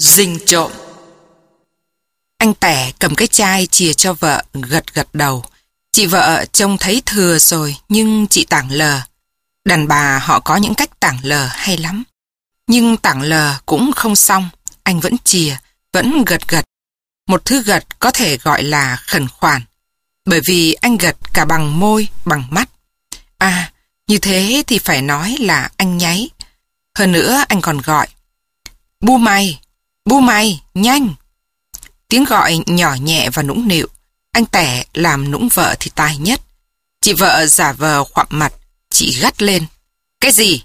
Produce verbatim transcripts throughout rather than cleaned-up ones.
Rình trộm. Anh Tẻ cầm cái chai chìa cho vợ, gật gật đầu. Chị vợ trông thấy thừa rồi, nhưng chị tảng lờ. Đàn bà họ có những cách tảng lờ hay lắm. Nhưng tảng lờ cũng không xong, anh vẫn chìa, vẫn gật gật. Một thứ gật có thể gọi là khẩn khoản, bởi vì anh gật cả bằng môi, bằng mắt. À, như thế thì phải nói là anh nháy. Hơn nữa anh còn gọi: Bu mày, bu mày, nhanh. Tiếng gọi nhỏ nhẹ và nũng nịu. Anh Tẻ làm nũng vợ thì tài nhất. Chị vợ giả vờ khoặm mặt, chị gắt lên: Cái gì?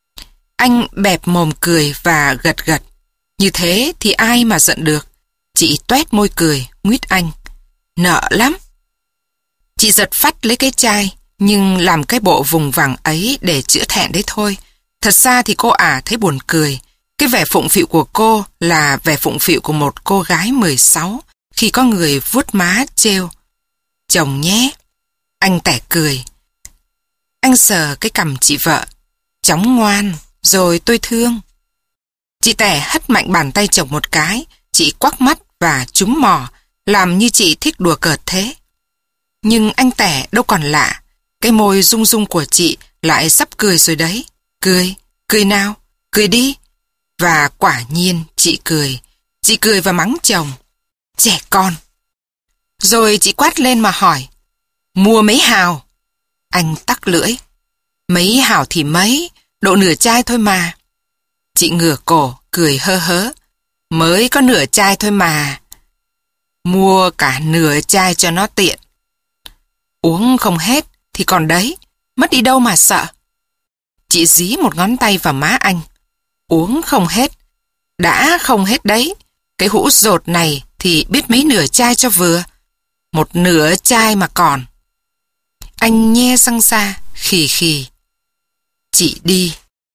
Anh bẹp mồm cười và gật gật. Như thế thì ai mà giận được. Chị toét môi cười, nguyết anh: Nợ lắm. Chị giật phắt lấy cái chai, nhưng làm cái bộ vùng vằng ấy để chữa thẹn đấy thôi. Thật ra thì cô ả thấy buồn cười. Cái vẻ phụng phịu của cô là vẻ phụng phịu của một cô gái mười sáu khi có người vuốt má trêu: Chồng nhé. Anh Tẻ cười. Anh sờ cái cằm chị vợ: Chóng ngoan, rồi tôi thương. Chị Tẻ hất mạnh bàn tay chồng một cái. Chị quắc mắt và chúm mỏ, làm như chị thích đùa cợt thế. Nhưng anh Tẻ đâu còn lạ. Cái môi rung rung của chị lại sắp cười rồi đấy. Cười, cười nào, cười đi. Và quả nhiên chị cười. Chị cười và mắng chồng: Trẻ con. Rồi chị quát lên mà hỏi: Mua mấy hào? Anh tắc lưỡi: Mấy hào thì mấy, độ nửa chai thôi mà. Chị ngửa cổ, cười hơ hớ: Mới có nửa chai thôi mà. Mua cả nửa chai cho nó tiện. Uống không hết thì còn đấy, mất đi đâu mà sợ. Chị dí một ngón tay vào má anh: Uống không hết. Đã không hết đấy. Cái hũ dột này thì biết mấy nửa chai cho vừa. Một nửa chai mà còn. Anh nhe răng ra, khì khì: Chị đi.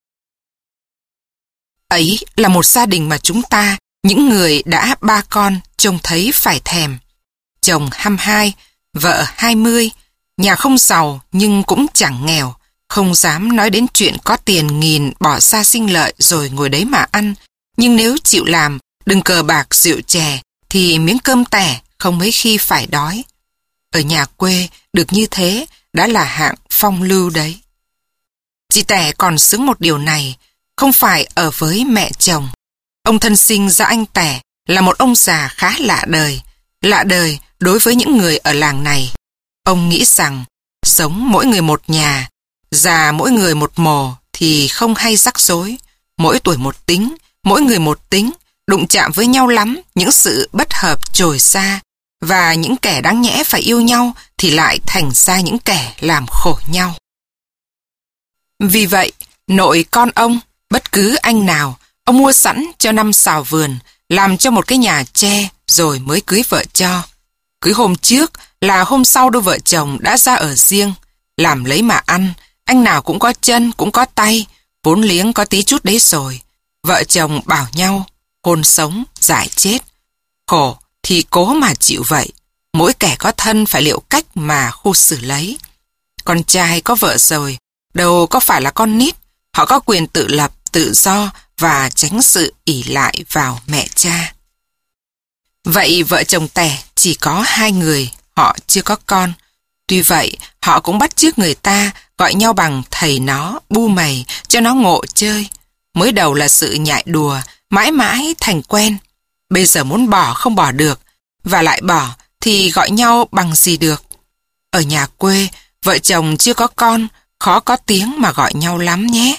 Ấy là một gia đình mà chúng ta, những người đã ba con, trông thấy phải thèm. Chồng hăm hai, vợ hai mươi, nhà không giàu nhưng cũng chẳng nghèo. Không dám nói đến chuyện có tiền nghìn bỏ ra sinh lợi rồi ngồi đấy mà ăn. Nhưng nếu chịu làm, đừng cờ bạc rượu chè, thì miếng cơm Tẻ không mấy khi phải đói. Ở nhà quê được như thế đã là hạng phong lưu đấy. Chị Tẻ còn sướng một điều này, không phải ở với mẹ chồng. Ông thân sinh ra anh Tẻ là một ông già khá lạ đời. Lạ đời đối với những người ở làng này. Ông nghĩ rằng sống mỗi người một nhà, già mỗi người một mồ thì không hay rắc rối. Mỗi tuổi một tính, mỗi người một tính, đụng chạm với nhau lắm những sự bất hợp trồi xa, và những kẻ đáng nhẽ phải yêu nhau thì lại thành ra những kẻ làm khổ nhau. Vì vậy, nội con ông, bất cứ anh nào, ông mua sẵn cho năm sào vườn, làm cho một cái nhà tre rồi mới cưới vợ cho. Cưới hôm trước là hôm sau đôi vợ chồng đã ra ở riêng, làm lấy mà ăn, anh nào cũng có chân cũng có tay, vốn liếng có tí chút đấy rồi. Vợ chồng bảo nhau, hôn sống, giải chết. Khổ thì cố mà chịu vậy, mỗi kẻ có thân phải liệu cách mà khu xử lấy. Con trai có vợ rồi, đâu có phải là con nít, họ có quyền tự lập, tự do và tránh sự ỷ lại vào mẹ cha. Vậy vợ chồng Tẻ chỉ có hai người, họ chưa có con. Tuy vậy, họ cũng bắt chước người ta, gọi nhau bằng thầy nó, bu mày, cho nó ngộ chơi. Mới đầu là sự nhại đùa, mãi mãi thành quen. Bây giờ muốn bỏ không bỏ được, và lại bỏ thì gọi nhau bằng gì được. Ở nhà quê, vợ chồng chưa có con, khó có tiếng mà gọi nhau lắm nhé.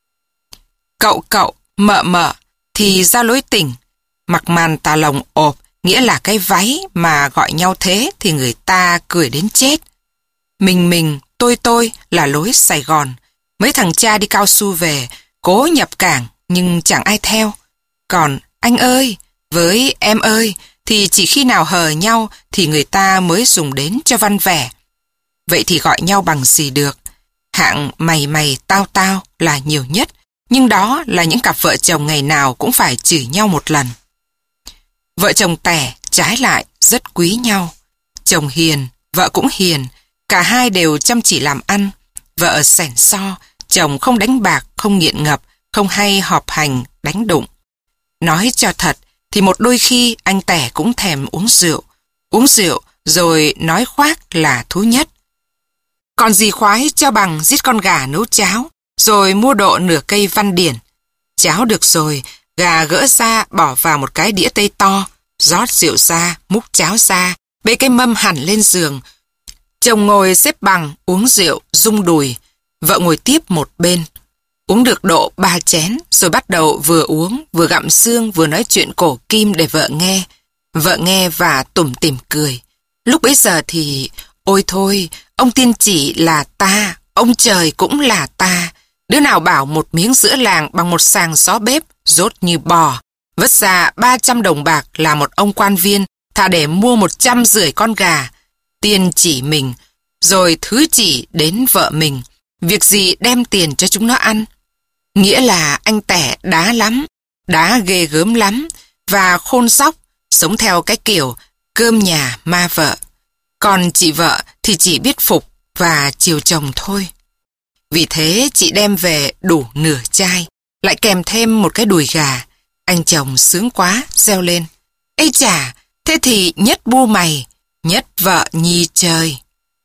Cậu cậu, mợ mợ thì ra lối tỉnh. Mặc màn tà lồng ộp, nghĩa là cái váy mà gọi nhau thế thì người ta cười đến chết. Mình mình, tôi tôi là lối Sài Gòn. Mấy thằng cha đi cao su về, cố nhập cảng nhưng chẳng ai theo. Còn anh ơi, với em ơi thì chỉ khi nào hờ nhau thì người ta mới dùng đến cho văn vẻ. Vậy thì gọi nhau bằng gì được? Hạng mày mày tao tao là nhiều nhất, nhưng đó là những cặp vợ chồng ngày nào cũng phải chửi nhau một lần. Vợ chồng Tẻ trái lại rất quý nhau. Chồng hiền, vợ cũng hiền, cả hai đều chăm chỉ làm ăn. Vợ xẻn so, chồng không đánh bạc, không nghiện ngập, không hay họp hành, đánh đụng. Nói cho thật, thì một đôi khi anh Tẻ cũng thèm uống rượu. Uống rượu rồi nói khoác là thú nhất. Còn gì khoái cho bằng giết con gà nấu cháo, rồi mua độ nửa cây văn điển. Cháo được rồi, gà gỡ ra bỏ vào một cái đĩa tây to, rót rượu ra, múc cháo ra, bê cái mâm hẳn lên giường. Chồng ngồi xếp bằng, uống rượu, rung đùi. Vợ ngồi tiếp một bên. Uống được độ ba chén, rồi bắt đầu vừa uống, vừa gặm xương, vừa nói chuyện cổ kim để vợ nghe. Vợ nghe và tủm tỉm cười. Lúc bấy giờ thì, ôi thôi, ông tiên chỉ là ta, ông trời cũng là ta. Đứa nào bảo một miếng sữa làng bằng một sàng xó bếp, rốt như bò. Vất ra ba trăm đồng bạc là một ông quan viên, thà để mua một trăm rưỡi con gà. Tiên chỉ mình, rồi thứ chỉ đến vợ mình. Việc gì đem tiền cho chúng nó ăn? Nghĩa là anh Tẻ đá lắm, đá ghê gớm lắm, và khôn sóc, sống theo cái kiểu cơm nhà ma vợ. Còn chị vợ thì chỉ biết phục và chiều chồng thôi. Vì thế chị đem về đủ nửa chai, lại kèm thêm một cái đùi gà. Anh chồng sướng quá, reo lên. Ây chà, thế thì nhất bu mày, nhất vợ nhi trời.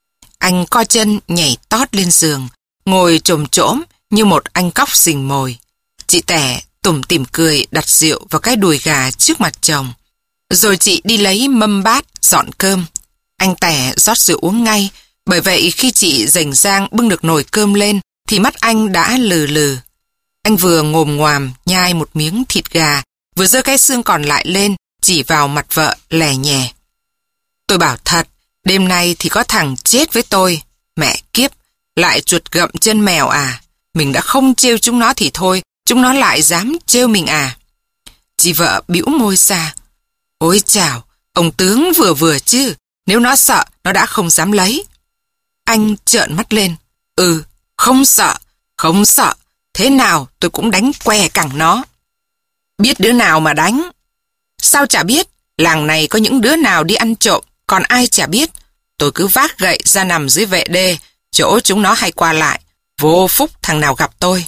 Anh co chân nhảy tót lên giường, ngồi chồm chỗm như một anh cóc rình mồi. Chị Tẻ tủm tỉm cười đặt rượu vào cái đùi gà trước mặt chồng. Rồi chị đi lấy mâm bát, dọn cơm. Anh Tẻ rót rượu uống ngay, bởi vậy khi chị rảnh rang bưng được nồi cơm lên, thì mắt anh đã lừ lừ. Anh vừa ngồm ngoàm nhai một miếng thịt gà, vừa giơ cái xương còn lại lên, chỉ vào mặt vợ lè nhè. Tôi bảo thật, đêm nay thì có thằng chết với tôi. Mẹ kiếp, lại chuột gặm chân mèo à? Mình đã không trêu chúng nó thì thôi, chúng nó lại dám trêu mình à? Chị vợ bĩu môi ra. Ôi chào, ông tướng vừa vừa chứ, nếu nó sợ, nó đã không dám lấy. Anh trợn mắt lên. Ừ, không sợ, không sợ, thế nào tôi cũng đánh què cẳng nó. Biết đứa nào mà đánh? Sao chả biết, làng này có những đứa nào đi ăn trộm, còn ai chả biết. Tôi cứ vác gậy ra nằm dưới vệ đê, chỗ chúng nó hay qua lại, vô phúc thằng nào gặp tôi.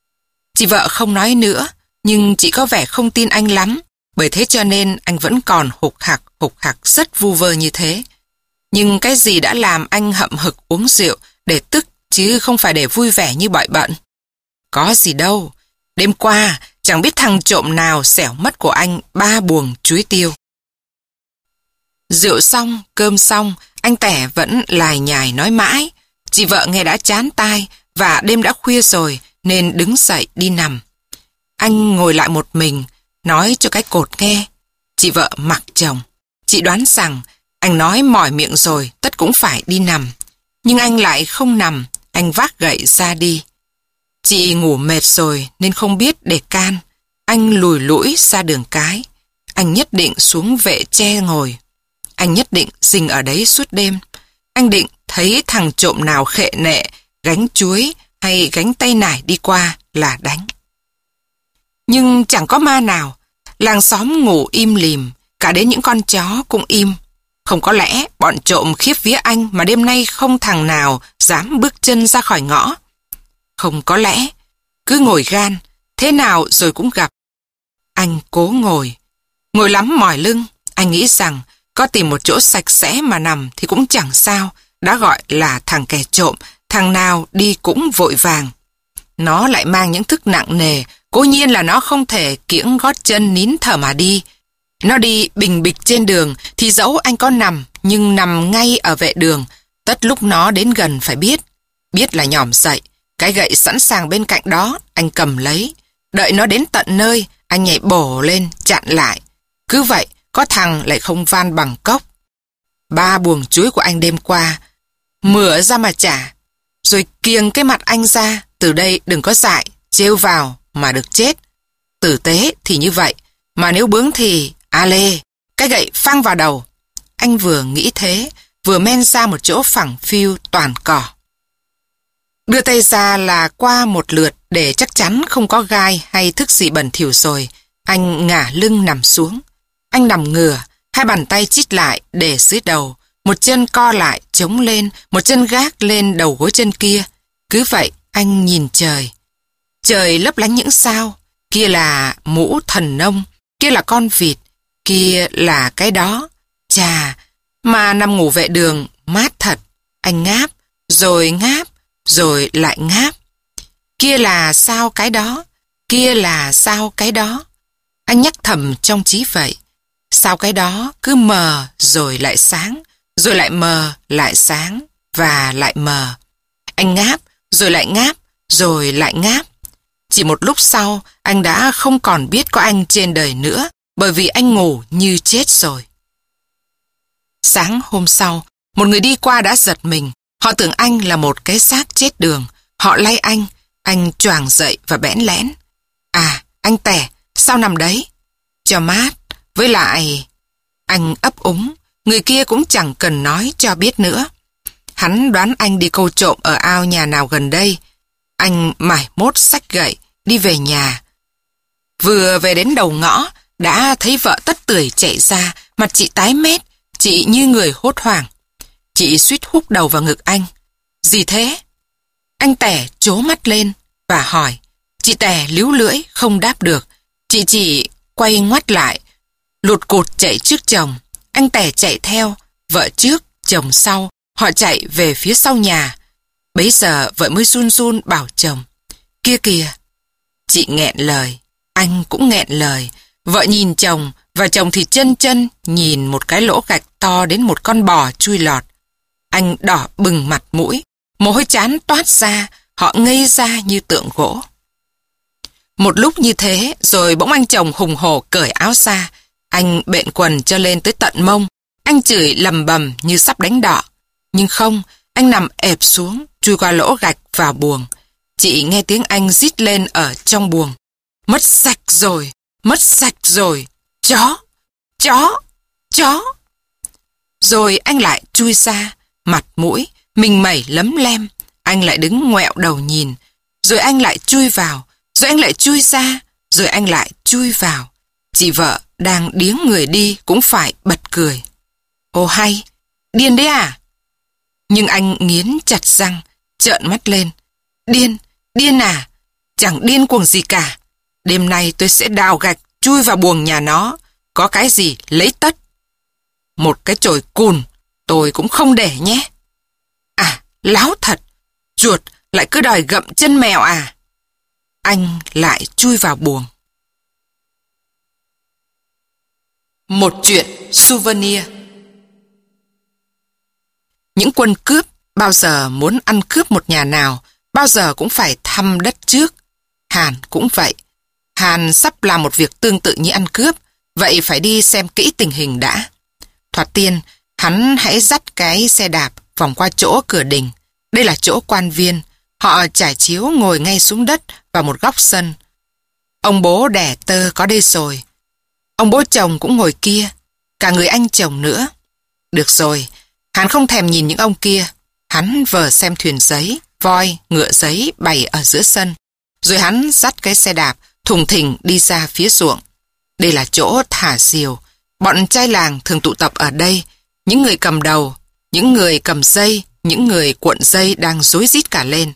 Chị vợ không nói nữa, nhưng chị có vẻ không tin anh lắm, bởi thế cho nên anh vẫn còn hục hặc, hục hặc rất vu vơ như thế. Nhưng cái gì đã làm anh hậm hực uống rượu để tức chứ không phải để vui vẻ như bọi bận? Có gì đâu, đêm qua chẳng biết thằng trộm nào xẻo mất của anh ba buồng chuối tiêu. Rượu xong, cơm xong, anh Tẻ vẫn lải nhải nói mãi. Chị vợ nghe đã chán tai và đêm đã khuya rồi nên đứng dậy đi nằm. Anh ngồi lại một mình, nói cho cái cột nghe. Chị vợ mặc chồng. Chị đoán rằng anh nói mỏi miệng rồi tất cũng phải đi nằm. Nhưng anh lại không nằm, anh vác gậy ra đi. Chị ngủ mệt rồi nên không biết để can. Anh lùi lũi ra đường cái. Anh nhất định xuống vệ tre ngồi. Anh nhất định dình ở đấy suốt đêm. Anh định thấy thằng trộm nào khệ nệ, gánh chuối hay gánh tay nải đi qua là đánh. Nhưng chẳng có ma nào. Làng xóm ngủ im lìm, cả đến những con chó cũng im. Không có lẽ bọn trộm khiếp vía anh mà đêm nay không thằng nào dám bước chân ra khỏi ngõ. Không có lẽ, cứ ngồi gan, thế nào rồi cũng gặp. Anh cố ngồi. Ngồi lắm mỏi lưng, anh nghĩ rằng có tìm một chỗ sạch sẽ mà nằm thì cũng chẳng sao, đã gọi là thằng kẻ trộm, thằng nào đi cũng vội vàng. Nó lại mang những thức nặng nề, cố nhiên là nó không thể kiễng gót chân nín thở mà đi. Nó đi bình bịch trên đường thì dẫu anh có nằm, nhưng nằm ngay ở vệ đường, tất lúc nó đến gần phải biết. Biết là nhòm dậy, cái gậy sẵn sàng bên cạnh đó, anh cầm lấy. Đợi nó đến tận nơi, anh nhảy bổ lên, chặn lại. Cứ vậy, có thằng lại không van bằng cốc. Ba buồng chuối của anh đêm qua, mửa ra mà trả. Rồi kiêng cái mặt anh ra, từ đây đừng có dại, trêu vào mà được chết. Tử tế thì như vậy, mà nếu bướng thì, a lê, cái gậy phăng vào đầu. Anh vừa nghĩ thế, vừa men ra một chỗ phẳng phiu toàn cỏ. Đưa tay ra là qua một lượt để chắc chắn không có gai hay thức gì bẩn thỉu rồi. Anh ngả lưng nằm xuống. Anh nằm ngửa, hai bàn tay chít lại để dưới đầu, một chân co lại chống lên, một chân gác lên đầu gối chân kia. Cứ vậy anh nhìn trời. Trời lấp lánh những sao, kia là mũ thần nông, kia là con vịt, Kia là cái đó. Chà, mà nằm ngủ vệ đường, mát thật. Anh ngáp, rồi ngáp, rồi lại ngáp. Kia là sao cái đó? Kia là sao cái đó? Anh nhắc thầm trong trí vậy. Sao cái đó cứ mờ rồi lại sáng, rồi lại mờ, lại sáng, và lại mờ. Anh ngáp, rồi lại ngáp, rồi lại ngáp. Chỉ một lúc sau, anh đã không còn biết có anh trên đời nữa, bởi vì anh ngủ như chết rồi. Sáng hôm sau, một người đi qua đã giật mình. Họ tưởng anh là một cái xác chết đường. Họ lay anh, anh choàng dậy và bẽn lẽn. À, anh Tẻ, sao nằm đấy? Cho mát, với lại... Anh ấp úng, người kia cũng chẳng cần nói cho biết nữa. Hắn đoán anh đi câu trộm ở ao nhà nào gần đây. Anh mải mốt xách gậy, đi về nhà. Vừa về đến đầu ngõ, đã thấy vợ tất tưởi chạy ra, mặt chị tái mét, chị như người hốt hoảng. Chị suýt húc đầu vào ngực anh. Gì thế? Anh Tẻ trố mắt lên và hỏi. Chị Tẻ líu lưỡi, không đáp được. Chị chỉ quay ngoắt lại, lụt cụt chạy trước chồng. Anh Tẻ chạy theo, vợ trước, chồng sau. Họ chạy về phía sau nhà. Bấy giờ vợ mới run run bảo chồng. Kia kìa. Chị nghẹn lời, anh cũng nghẹn lời. Vợ nhìn chồng, và chồng thì chân chân nhìn một cái lỗ gạch to đến một con bò chui lọt. Anh đỏ bừng mặt mũi, mồ hôi chán toát ra, họ ngây ra như tượng gỗ. Một lúc như thế, rồi bỗng anh chồng hùng hổ cởi áo ra. Anh bện quần cho lên tới tận mông. Anh chửi lầm bầm như sắp đánh đọ. Nhưng không, anh nằm ẹp xuống, chui qua lỗ gạch vào buồng. Chị nghe tiếng anh rít lên ở trong buồng. Mất sạch rồi, mất sạch rồi, chó, chó, chó. Rồi anh lại chui ra, mặt mũi, mình mẩy lấm lem. Anh lại đứng ngoẹo đầu nhìn. Rồi anh lại chui vào, rồi anh lại chui ra, rồi anh lại chui vào. Chị vợ đang điếng người đi cũng phải bật cười. Ồ hay, điên đấy à? Nhưng anh nghiến chặt răng, trợn mắt lên. Điên, điên à? Chẳng điên cuồng gì cả. Đêm nay tôi sẽ đào gạch chui vào buồng nhà nó. Có cái gì lấy tất. Một cái chổi cùn tôi cũng không để nhé. À, láo thật. Chuột lại cứ đòi gặm chân mèo à? Anh lại chui vào buồng. Một chuyện souvenir. Những quân cướp bao giờ muốn ăn cướp một nhà nào, bao giờ cũng phải thăm đất trước. Hàn cũng vậy. Hàn sắp làm một việc tương tự như ăn cướp, vậy phải đi xem kỹ tình hình đã. Thoạt tiên, hắn hãy dắt cái xe đạp vòng qua chỗ cửa đình. Đây là chỗ quan viên. Họ trải chiếu ngồi ngay xuống đất vào một góc sân. Ông bố đẻ tơ có đây rồi. Ông bố chồng cũng ngồi kia. Cả người anh chồng nữa. Được rồi, hắn không thèm nhìn những ông kia. Hắn vờ xem thuyền giấy, voi, ngựa giấy bày ở giữa sân. Rồi hắn dắt cái xe đạp thùng thình đi ra phía ruộng. Đây là chỗ thả diều. Bọn trai làng thường tụ tập ở đây. Những người cầm đầu, những người cầm dây, những người cuộn dây đang rối rít cả lên.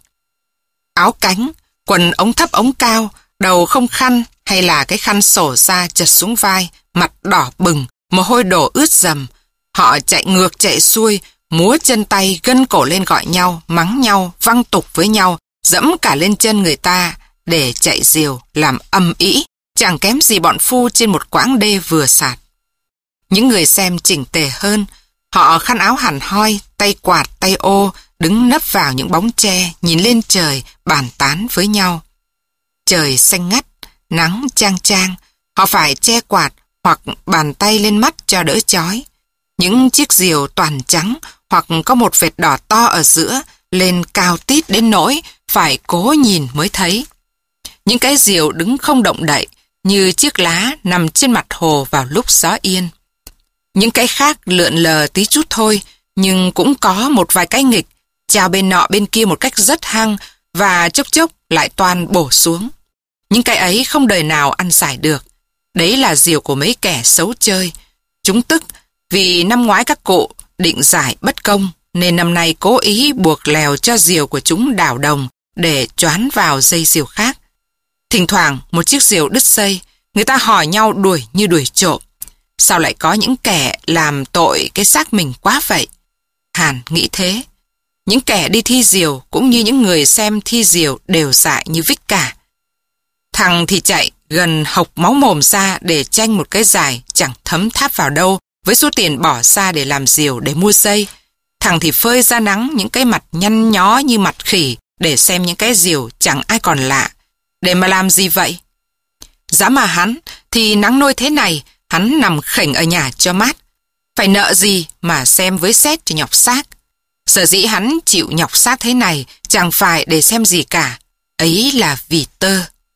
Áo cánh, quần ống thấp ống cao, đầu không khăn hay là cái khăn sổ ra chật xuống vai, mặt đỏ bừng, mồ hôi đổ ướt dầm. Họ chạy ngược chạy xuôi, múa chân tay gân cổ lên gọi nhau, mắng nhau, văng tục với nhau, dẫm cả lên chân người ta để chạy diều làm âm ĩ, chẳng kém gì bọn phu trên một quãng đê vừa sạt. Những người xem chỉnh tề hơn, họ khăn áo hẳn hoi, tay quạt, tay ô, đứng nấp vào những bóng tre, nhìn lên trời, bàn tán với nhau. Trời xanh ngắt, nắng chang chang, họ phải che quạt hoặc bàn tay lên mắt cho đỡ chói. Những chiếc diều toàn trắng hoặc có một vệt đỏ to ở giữa, lên cao tít đến nỗi phải cố nhìn mới thấy. Những cái diều đứng không động đậy, như chiếc lá nằm trên mặt hồ vào lúc gió yên. Những cái khác lượn lờ tí chút thôi, nhưng cũng có một vài cái nghịch, trao bên nọ bên kia một cách rất hăng và chốc chốc lại toàn bổ xuống. Những cái ấy không đời nào ăn giải được. Đấy là diều của mấy kẻ xấu chơi. Chúng tức vì năm ngoái các cụ định giải bất công, nên năm nay cố ý buộc lèo cho diều của chúng đảo đồng để choán vào dây diều khác. Thỉnh thoảng một chiếc diều đứt dây, người ta hỏi nhau đuổi như đuổi trộm. Sao lại có những kẻ làm tội cái xác mình quá vậy? Hàn nghĩ thế. Những kẻ đi thi diều cũng như những người xem thi diều đều dại như vích cả. Thằng thì chạy gần hộc máu mồm ra để tranh một cái dài chẳng thấm tháp vào đâu với số tiền bỏ ra để làm diều để mua dây. Thằng thì phơi ra nắng những cái mặt nhăn nhó như mặt khỉ để xem những cái diều chẳng ai còn lạ. Để mà làm gì vậy? Giá mà hắn thì nắng nôi thế này, hắn nằm khểnh ở nhà cho mát. Phải nợ gì mà xem với xét cho nhọc xác. Sở dĩ hắn chịu nhọc xác thế này chẳng phải để xem gì cả. Ấy là vì Tơ.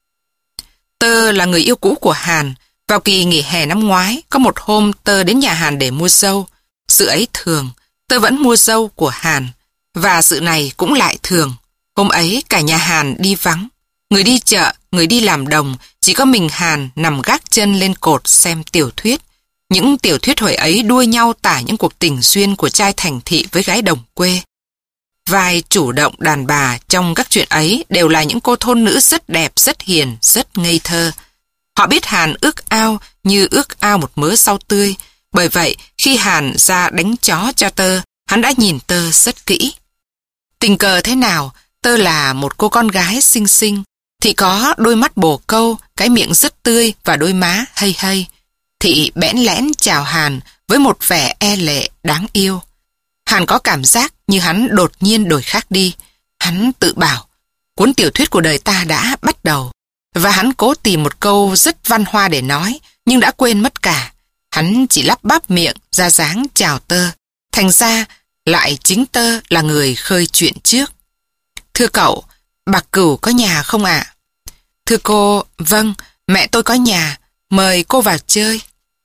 Tơ là người yêu cũ của Hàn. Vào kỳ nghỉ hè năm ngoái, có một hôm Tơ đến nhà Hàn để mua dâu. Sự ấy thường, Tơ vẫn mua dâu của Hàn. Và sự này cũng lại thường. Hôm ấy cả nhà Hàn đi vắng. Người đi chợ, người đi làm đồng, chỉ có mình Hàn nằm gác chân lên cột xem tiểu thuyết. Những tiểu thuyết hồi ấy đua nhau tả những cuộc tình duyên của trai thành thị với gái đồng quê. Vai chủ động đàn bà trong các chuyện ấy đều là những cô thôn nữ rất đẹp, rất hiền, rất ngây thơ. Họ biết Hàn ước ao như ước ao một mớ rau tươi. Bởi vậy, khi Hàn ra đánh chó cho Tơ, hắn đã nhìn Tơ rất kỹ. Tình cờ thế nào, Tơ là một cô con gái xinh xinh, thì có đôi mắt bồ câu, cái miệng rất tươi và đôi má hây hây. Thị bẽn lẽn chào Hàn với một vẻ e lệ đáng yêu. Hàn có cảm giác như hắn đột nhiên đổi khác đi. Hắn tự bảo, cuốn tiểu thuyết của đời ta đã bắt đầu. Và hắn cố tìm một câu rất văn hoa để nói, nhưng đã quên mất cả. Hắn chỉ lắp bắp miệng ra dáng chào Tơ. Thành ra, lại chính Tơ là người khơi chuyện trước. Thưa cậu, bà Cửu có nhà không ạ? Thưa cô, vâng, mẹ tôi có nhà, mời cô vào chơi.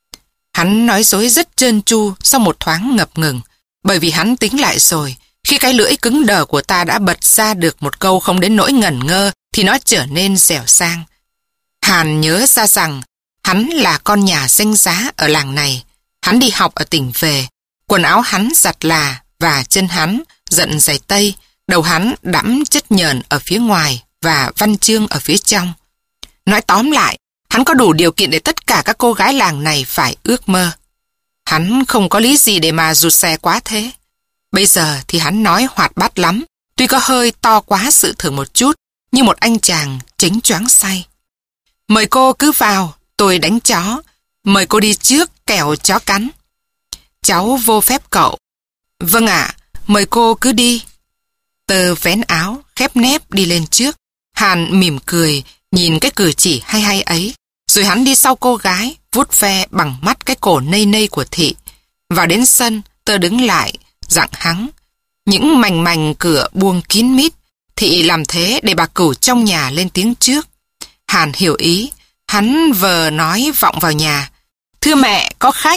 Hắn nói dối rất trơn tru sau một thoáng ngập ngừng, bởi vì hắn tính lại rồi, khi cái lưỡi cứng đờ của ta đã bật ra được một câu không đến nỗi ngẩn ngơ, thì nó trở nên dẻo sang. Hàn nhớ ra rằng, hắn là con nhà danh giá ở làng này. Hắn đi học ở tỉnh về, quần áo hắn giặt là và chân hắn giận giày tây, đầu hắn đẫm chất nhờn ở phía ngoài và văn chương ở phía trong. Nói tóm lại, hắn có đủ điều kiện để tất cả các cô gái làng này phải ước mơ. Hắn không có lý gì để mà rụt rè quá thế. Bây giờ thì hắn nói hoạt bát lắm, tuy có hơi to quá sự thường một chút, như một anh chàng chánh choáng say. Mời cô cứ vào, tôi đánh chó. Mời cô đi trước, kẻo chó cắn. Cháu vô phép cậu. Vâng ạ, mời cô cứ đi. Tơ vén áo, khép nép đi lên trước. Hàn mỉm cười, nhìn cái cử chỉ hay hay ấy. Rồi hắn đi sau cô gái, vuốt ve bằng mắt cái cổ nây nây của Thị. Vào đến sân, Tơ đứng lại, dặn hắn. Những mành mành cửa buông kín mít. Thị làm thế để bà Cửu trong nhà lên tiếng trước. Hàn hiểu ý, hắn vờ nói vọng vào nhà. Thưa mẹ, có khách.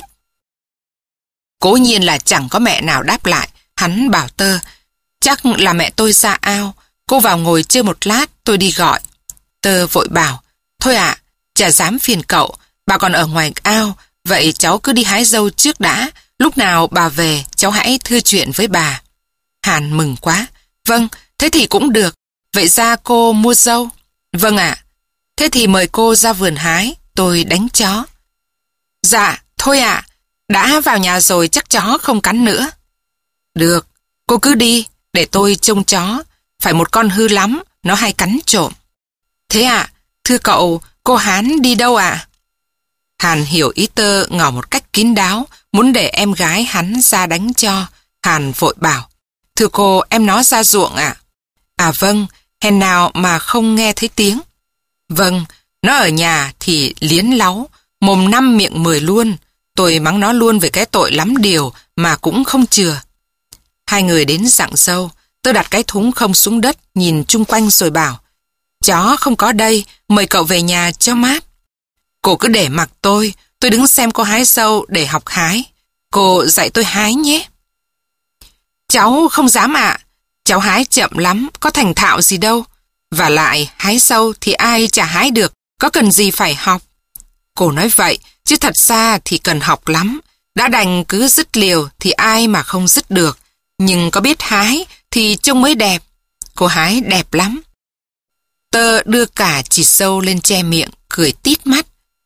Cố nhiên là chẳng có mẹ nào đáp lại. Hắn bảo Tơ, chắc là mẹ tôi ra ao. Cô vào ngồi chơi một lát, tôi đi gọi. Tơ vội bảo, thôi ạ, à, chả dám phiền cậu, bà còn ở ngoài ao, vậy cháu cứ đi hái dâu trước đã, lúc nào bà về cháu hãy thưa chuyện với bà. Hàn mừng quá, vâng, thế thì cũng được, vậy ra cô mua dâu? Vâng ạ, à, thế thì mời cô ra vườn hái, tôi đánh chó. Dạ, thôi ạ, à, đã vào nhà rồi chắc chó không cắn nữa. Được, cô cứ đi, để tôi trông chó, phải một con hư lắm, nó hay cắn trộm. Thế ạ, à, thưa cậu, cô Hán đi đâu ạ? À? Hàn hiểu ý Tơ ngỏ một cách kín đáo, muốn để em gái hắn ra đánh cho. Hàn vội bảo, thưa cô, em nó ra ruộng ạ. À? À vâng, hèn nào mà không nghe thấy tiếng. Vâng, nó ở nhà thì liến láu, mồm năm miệng mười luôn. Tôi mắng nó luôn về cái tội lắm điều mà cũng không chừa. Hai người đến dặng dâu, Tơ đặt cái thúng không xuống đất, nhìn chung quanh rồi bảo, chó không có đây, mời cậu về nhà cho mát. Cô cứ để mặc tôi, tôi đứng xem cô hái dâu để học hái. Cô dạy tôi hái nhé. Cháu không dám ạ, à. Cháu hái chậm lắm, có thành thạo gì đâu. Và lại, hái dâu thì ai chả hái được, có cần gì phải học. Cô nói vậy, chứ thật ra thì cần học lắm. Đã đành cứ dứt liều thì ai mà không dứt được. Nhưng có biết hái thì trông mới đẹp. Cô hái đẹp lắm. Tơ đưa cả chỉ sâu lên che miệng, cười tít mắt.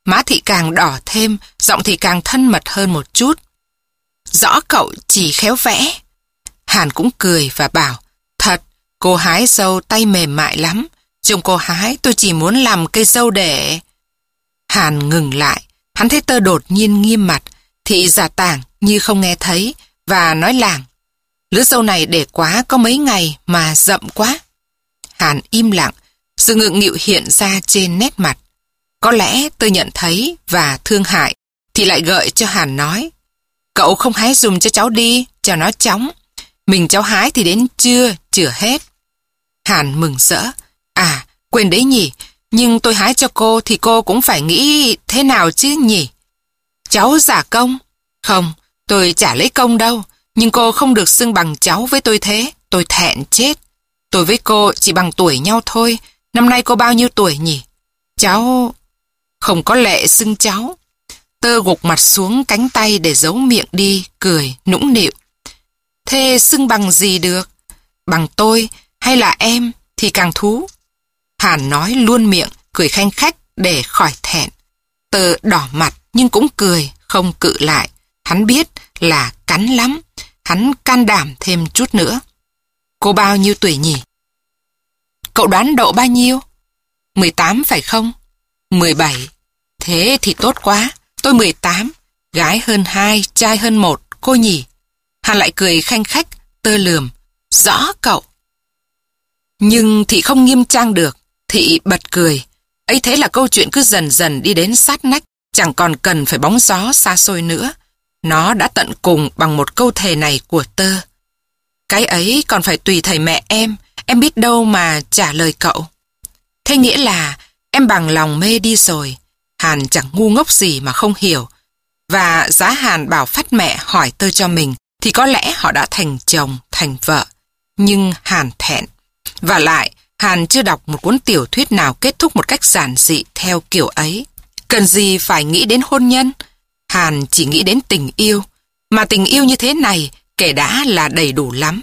Má thị càng đỏ thêm, giọng thì càng thân mật hơn một chút. Rõ cậu chỉ khéo vẽ. Hàn cũng cười và bảo, thật, cô hái dâu tay mềm mại lắm. Trông cô hái tôi chỉ muốn làm cây dâu để... Hàn ngừng lại, hắn thấy Tơ đột nhiên nghiêm mặt, thị giả tảng như không nghe thấy và nói làng. Lứa dâu này để quá có mấy ngày mà rậm quá. Hàn im lặng, sự ngượng nghịu hiện ra trên nét mặt. Có lẽ Tơ nhận thấy và thương hại, thì lại gợi cho Hàn nói. Cậu không hái dùm cho cháu đi, cho nó chóng. Mình cháu hái thì đến trưa, chữa hết. Hàn mừng rỡ. À, quên đấy nhỉ, nhưng tôi hái cho cô thì cô cũng phải nghĩ thế nào chứ nhỉ? Cháu giả công? Không, tôi chả lấy công đâu, nhưng cô không được xưng bằng cháu với tôi thế, tôi thẹn chết. Tôi với cô chỉ bằng tuổi nhau thôi, năm nay cô bao nhiêu tuổi nhỉ? Cháu... Không có lệ xưng cháu. Tơ gục mặt xuống cánh tay để giấu miệng đi, cười, nũng nịu. Thế xưng bằng gì được? Bằng tôi hay là em thì càng thú. Hàn nói luôn miệng, cười khanh khách để khỏi thẹn. Tơ đỏ mặt nhưng cũng cười, không cự lại. Hắn biết là cắn lắm. Hắn can đảm thêm chút nữa. Cô bao nhiêu tuổi nhỉ? Cậu đoán độ bao nhiêu? mười tám phải không? mười bảy. Thế thì tốt quá. Tôi mười tám. Gái hơn hai, trai hơn một, cô nhỉ? Hàn lại cười khanh khách, Tơ lườm. Rõ cậu. Nhưng thị không nghiêm trang được. Thị bật cười. Ấy thế là câu chuyện cứ dần dần đi đến sát nách, chẳng còn cần phải bóng gió xa xôi nữa. Nó đã tận cùng bằng một câu thề này của Tơ. Cái ấy còn phải tùy thầy mẹ em, em biết đâu mà trả lời cậu. Thế nghĩa là em bằng lòng mê đi rồi. Hàn chẳng ngu ngốc gì mà không hiểu. Và giá Hàn bảo phắt mẹ hỏi Tơ cho mình, thì có lẽ họ đã thành chồng, thành vợ. Nhưng Hàn thẹn. Và lại, Hàn chưa đọc một cuốn tiểu thuyết nào kết thúc một cách giản dị theo kiểu ấy. Cần gì phải nghĩ đến hôn nhân? Hàn chỉ nghĩ đến tình yêu. Mà tình yêu như thế này, kể đã là đầy đủ lắm.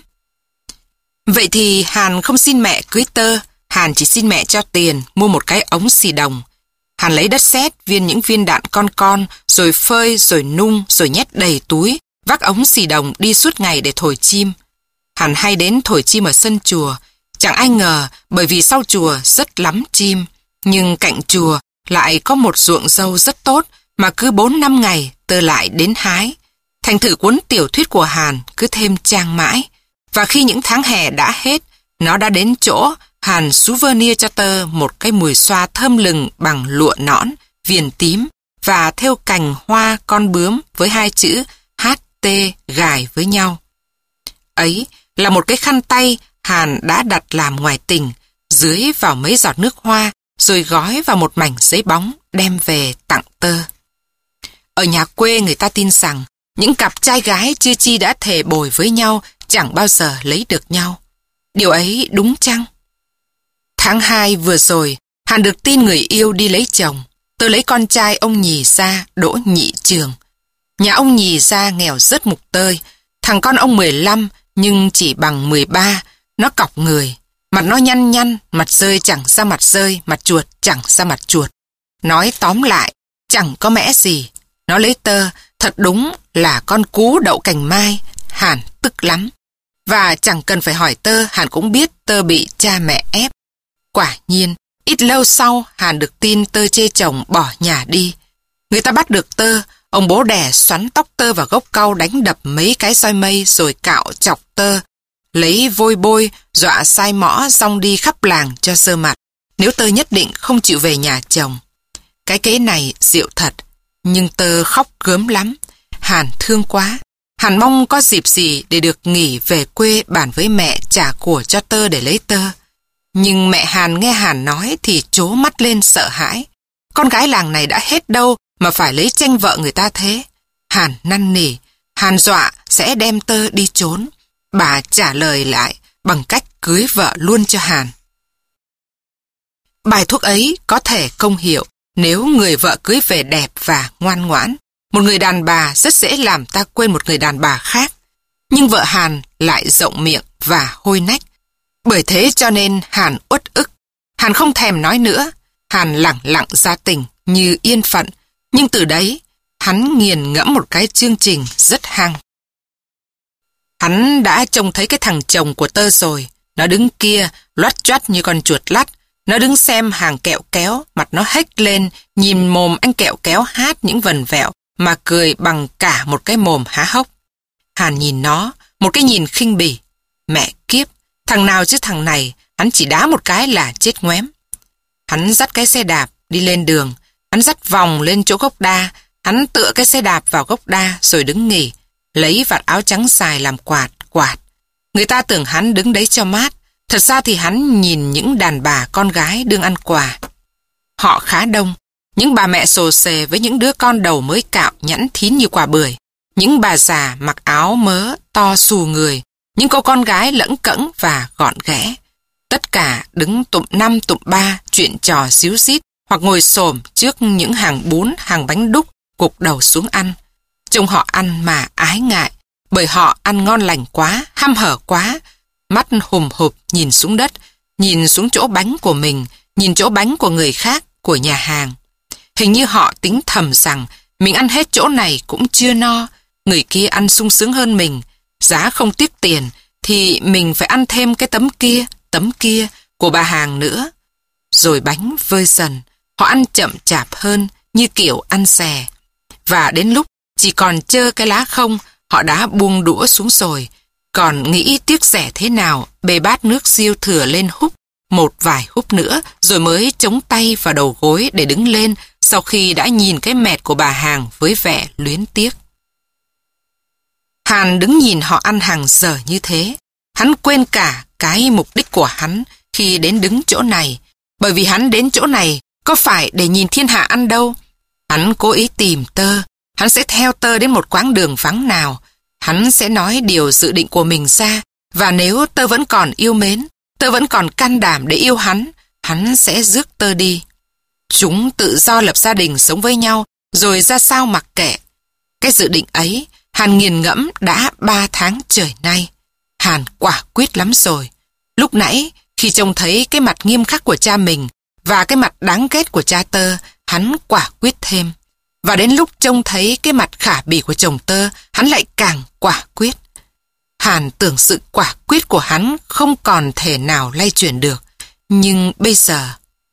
Vậy thì Hàn không xin mẹ cưới Tơ. Hàn chỉ xin mẹ cho tiền mua một cái ống xì đồng. Hàn lấy đất sét viên những viên đạn con con, rồi phơi, rồi nung, rồi nhét đầy túi, vác ống xì đồng đi suốt ngày để thổi chim. Hàn hay đến thổi chim ở sân chùa. Chẳng ai ngờ bởi vì sau chùa rất lắm chim. Nhưng cạnh chùa lại có một ruộng dâu rất tốt mà cứ bốn năm ngày Tơ lại đến hái. Thành thử cuốn tiểu thuyết của Hàn cứ thêm trang mãi. Và khi những tháng hè đã hết, nó đã đến chỗ Hàn souvenir cho Tơ một cái mùi xoa thơm lừng bằng lụa nõn, viền tím và thêu cành hoa con bướm với hai chữ hát tê gài với nhau. Ấy là một cái khăn tay Hàn đã đặt làm ngoài tình, dưới vào mấy giọt nước hoa, rồi gói vào một mảnh giấy bóng đem về tặng Tơ. Ở nhà quê người ta tin rằng những cặp trai gái chưa chi đã thề bồi với nhau chẳng bao giờ lấy được nhau. Điều ấy đúng chăng? Tháng hai vừa rồi, Hàn được tin người yêu đi lấy chồng. Tơ lấy con trai ông Nhì ra, Đỗ Nhị Trường. Nhà ông Nhì ra nghèo rất mục tơi. Thằng con ông mười lăm nhưng chỉ bằng mười ba. Nó cọc người. Mặt nó nhăn nhăn, mặt rơi chẳng ra mặt rơi, mặt chuột chẳng ra mặt chuột. Nói tóm lại, chẳng có mẽ gì. Nó lấy Tơ, thật đúng là con cú đậu cành mai. Hàn tức lắm. Và chẳng cần phải hỏi Tơ, Hàn cũng biết Tơ bị cha mẹ ép. Quả nhiên, ít lâu sau Hàn được tin Tơ chê chồng bỏ nhà đi. Người ta bắt được Tơ, ông bố đẻ xoắn tóc Tơ vào gốc cau đánh đập mấy cái roi mây rồi cạo chọc Tơ. Lấy vôi bôi, dọa sai mõ rong đi khắp làng cho sơ mặt. Nếu Tơ nhất định không chịu về nhà chồng. Cái kế này diệu thật, nhưng Tơ khóc gớm lắm. Hàn thương quá. Hàn mong có dịp gì để được nghỉ về quê bàn với mẹ trả của cho Tơ để lấy Tơ. Nhưng mẹ Hàn nghe Hàn nói thì trố mắt lên sợ hãi. Con gái làng này đã hết đâu mà phải lấy tranh vợ người ta thế. Hàn năn nỉ, Hàn dọa sẽ đem Tơ đi trốn. Bà trả lời lại bằng cách cưới vợ luôn cho Hàn. Bài thuốc ấy có thể công hiệu nếu người vợ cưới về đẹp và ngoan ngoãn. Một người đàn bà rất dễ làm ta quên một người đàn bà khác. Nhưng vợ Hàn lại rộng miệng và hôi nách. Bởi thế cho nên Hàn uất ức. Hàn không thèm nói nữa. Hàn lẳng lặng ra tình, như yên phận, nhưng từ đấy, hắn nghiền ngẫm một cái chương trình rất hăng. Hắn đã trông thấy cái thằng chồng của tơ rồi, nó đứng kia, loắt choắt như con chuột lắt, nó đứng xem hàng kẹo kéo, mặt nó hếch lên, nhìn mồm anh kẹo kéo hát những vần vẹo, mà cười bằng cả một cái mồm há hốc. Hàn nhìn nó, một cái nhìn khinh bỉ. Mẹ kiếp, thằng nào chứ thằng này, hắn chỉ đá một cái là chết ngoém. Hắn dắt cái xe đạp đi lên đường, hắn dắt vòng lên chỗ gốc đa, hắn tựa cái xe đạp vào gốc đa rồi đứng nghỉ, lấy vạt áo trắng xài làm quạt, quạt. Người ta tưởng hắn đứng đấy cho mát, thật ra thì hắn nhìn những đàn bà con gái đương ăn quà. Họ khá đông, những bà mẹ xồ xề với những đứa con đầu mới cạo nhẵn thín như quả bưởi, những bà già mặc áo mớ to xù người, những cô con gái lẫng cẫng và gọn ghẽ. Tất cả đứng tụm năm tụm ba chuyện trò xíu xít hoặc ngồi xổm trước những hàng bún, hàng bánh đúc, gục đầu xuống ăn. Trông họ ăn mà ái ngại, bởi họ ăn ngon lành quá, hăm hở quá, mắt hùm hụp nhìn xuống đất, nhìn xuống chỗ bánh của mình, nhìn chỗ bánh của người khác, của nhà hàng. Hình như họ tính thầm rằng mình ăn hết chỗ này cũng chưa no, người kia ăn sung sướng hơn mình, giá không tiếc tiền thì mình phải ăn thêm cái tấm kia, tấm kia của bà hàng nữa. Rồi bánh vơi dần, họ ăn chậm chạp hơn như kiểu ăn xè. Và đến lúc chỉ còn trơ cái lá không, họ đã buông đũa xuống rồi, còn nghĩ tiếc rẻ thế nào bê bát nước riêu thừa lên húp một vài húp nữa rồi mới chống tay vào đầu gối để đứng lên sau khi đã nhìn cái mẹt của bà hàng với vẻ luyến tiếc. Hàn đứng nhìn họ ăn hàng giờ như thế. Hắn quên cả cái mục đích của hắn khi đến đứng chỗ này, bởi vì hắn đến chỗ này có phải để nhìn thiên hạ ăn đâu. Hắn cố ý tìm tơ, hắn sẽ theo tơ đến một quãng đường vắng nào, hắn sẽ nói điều dự định của mình ra, và nếu tơ vẫn còn yêu mến, tơ vẫn còn can đảm để yêu hắn, hắn sẽ rước tơ đi. Chúng tự do lập gia đình sống với nhau, rồi ra sao mặc kệ. Cái dự định ấy, Hàn nghiền ngẫm đã ba tháng trời nay. Hàn quả quyết lắm rồi. Lúc nãy, khi trông thấy cái mặt nghiêm khắc của cha mình và cái mặt đáng ghét của cha tơ, hắn quả quyết thêm. Và đến lúc trông thấy cái mặt khả bỉ của chồng tơ, hắn lại càng quả quyết. Hàn tưởng sự quả quyết của hắn không còn thể nào lay chuyển được. Nhưng bây giờ...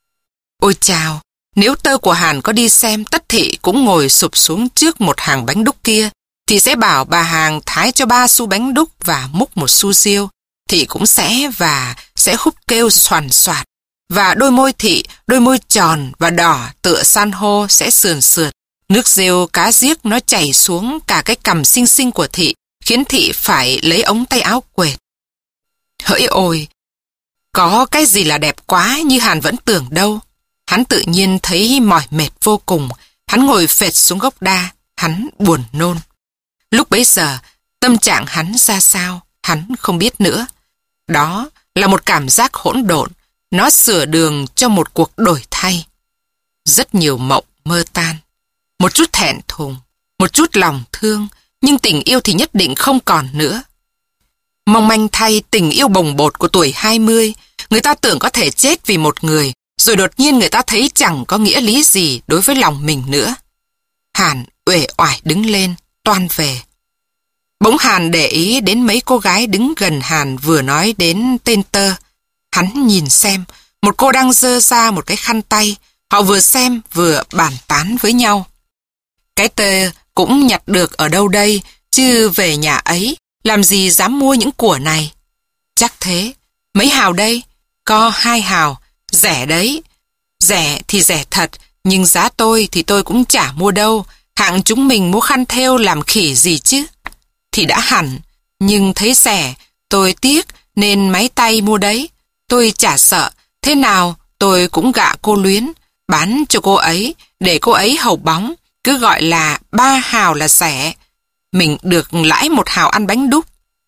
Ôi chao, nếu tơ của Hàn có đi xem Tất Thị cũng ngồi sụp xuống trước một hàng bánh đúc kia, thì sẽ bảo bà hàng thái cho ba xu bánh đúc và múc một xu riêu. Thị cũng sẽ và sẽ húp kêu xoàn xoạt. Và đôi môi Thị, đôi môi tròn và đỏ tựa san hô sẽ sườn sượt. Nước rêu cá giếc nó chảy xuống cả cái cằm xinh xinh của Thị, khiến Thị phải lấy ống tay áo quệt. Hỡi ôi, có cái gì là đẹp quá như Hàn vẫn tưởng đâu. Hắn tự nhiên thấy mỏi mệt vô cùng. Hắn ngồi phệt xuống gốc đa. Hắn buồn nôn. Lúc bấy giờ, tâm trạng hắn ra sao, hắn không biết nữa. Đó là một cảm giác hỗn độn. Nó sửa đường cho một cuộc đổi thay. Rất nhiều mộng mơ tan. Một chút thẹn thùng, một chút lòng thương, nhưng tình yêu thì nhất định không còn nữa. Mong manh thay tình yêu bồng bột của tuổi hai mươi, người ta tưởng có thể chết vì một người, rồi đột nhiên người ta thấy chẳng có nghĩa lý gì đối với lòng mình nữa. Hàn uể oải đứng lên, toan về. Bỗng Hàn để ý đến mấy cô gái đứng gần Hàn vừa nói đến tên tơ. Hắn nhìn xem, một cô đang giơ ra một cái khăn tay, họ vừa xem vừa bàn tán với nhau. Cái tơ cũng nhặt được ở đâu đây, chứ về nhà ấy, làm gì dám mua những của này. Chắc thế, mấy hào đây? Có hai hào, rẻ đấy. Rẻ thì rẻ thật, nhưng giá tôi thì tôi cũng chả mua đâu. Hạng chúng mình mua khăn thêu làm khỉ gì chứ. Thì đã hẳn, nhưng thấy rẻ, tôi tiếc nên máy tay mua đấy. Tôi chả sợ, thế nào tôi cũng gạ cô Luyến, bán cho cô ấy, để cô ấy hầu bóng, cứ gọi là ba hào là rẻ. Mình được lãi một hào ăn bánh đúc.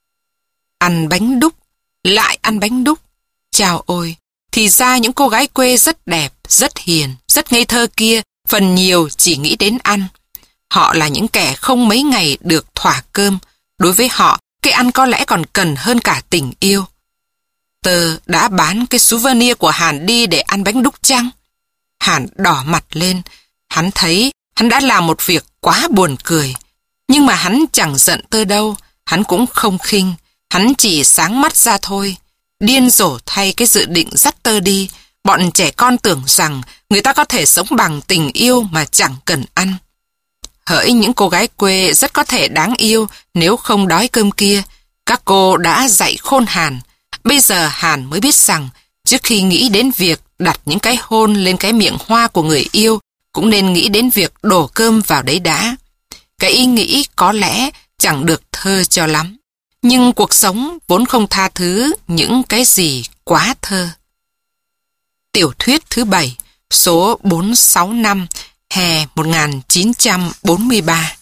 Ăn bánh đúc, lại ăn bánh đúc. Chào ôi, thì ra những cô gái quê rất đẹp, rất hiền, rất ngây thơ kia, phần nhiều chỉ nghĩ đến ăn. Họ là những kẻ không mấy ngày được thỏa cơm. Đối với họ, cái ăn có lẽ còn cần hơn cả tình yêu. Tơ đã bán cái souvenir của Hàn đi để ăn bánh đúc chăng? Hàn đỏ mặt lên. Hắn thấy hắn đã làm một việc quá buồn cười. Nhưng mà hắn chẳng giận tơ đâu, hắn cũng không khinh, hắn chỉ sáng mắt ra thôi. Điên rồ thay cái dự định dắt tơ đi, bọn trẻ con tưởng rằng người ta có thể sống bằng tình yêu mà chẳng cần ăn. Hỡi những cô gái quê rất có thể đáng yêu nếu không đói cơm kia. Các cô đã dạy khôn Hàn. Bây giờ Hàn mới biết rằng trước khi nghĩ đến việc đặt những cái hôn lên cái miệng hoa của người yêu, cũng nên nghĩ đến việc đổ cơm vào đấy đã. Cái ý nghĩ có lẽ chẳng được thơ cho lắm. Nhưng cuộc sống vốn không tha thứ những cái gì quá thơ. Tiểu thuyết thứ bảy, số bốn trăm sáu mươi lăm, hè một nghìn chín trăm bốn mươi ba.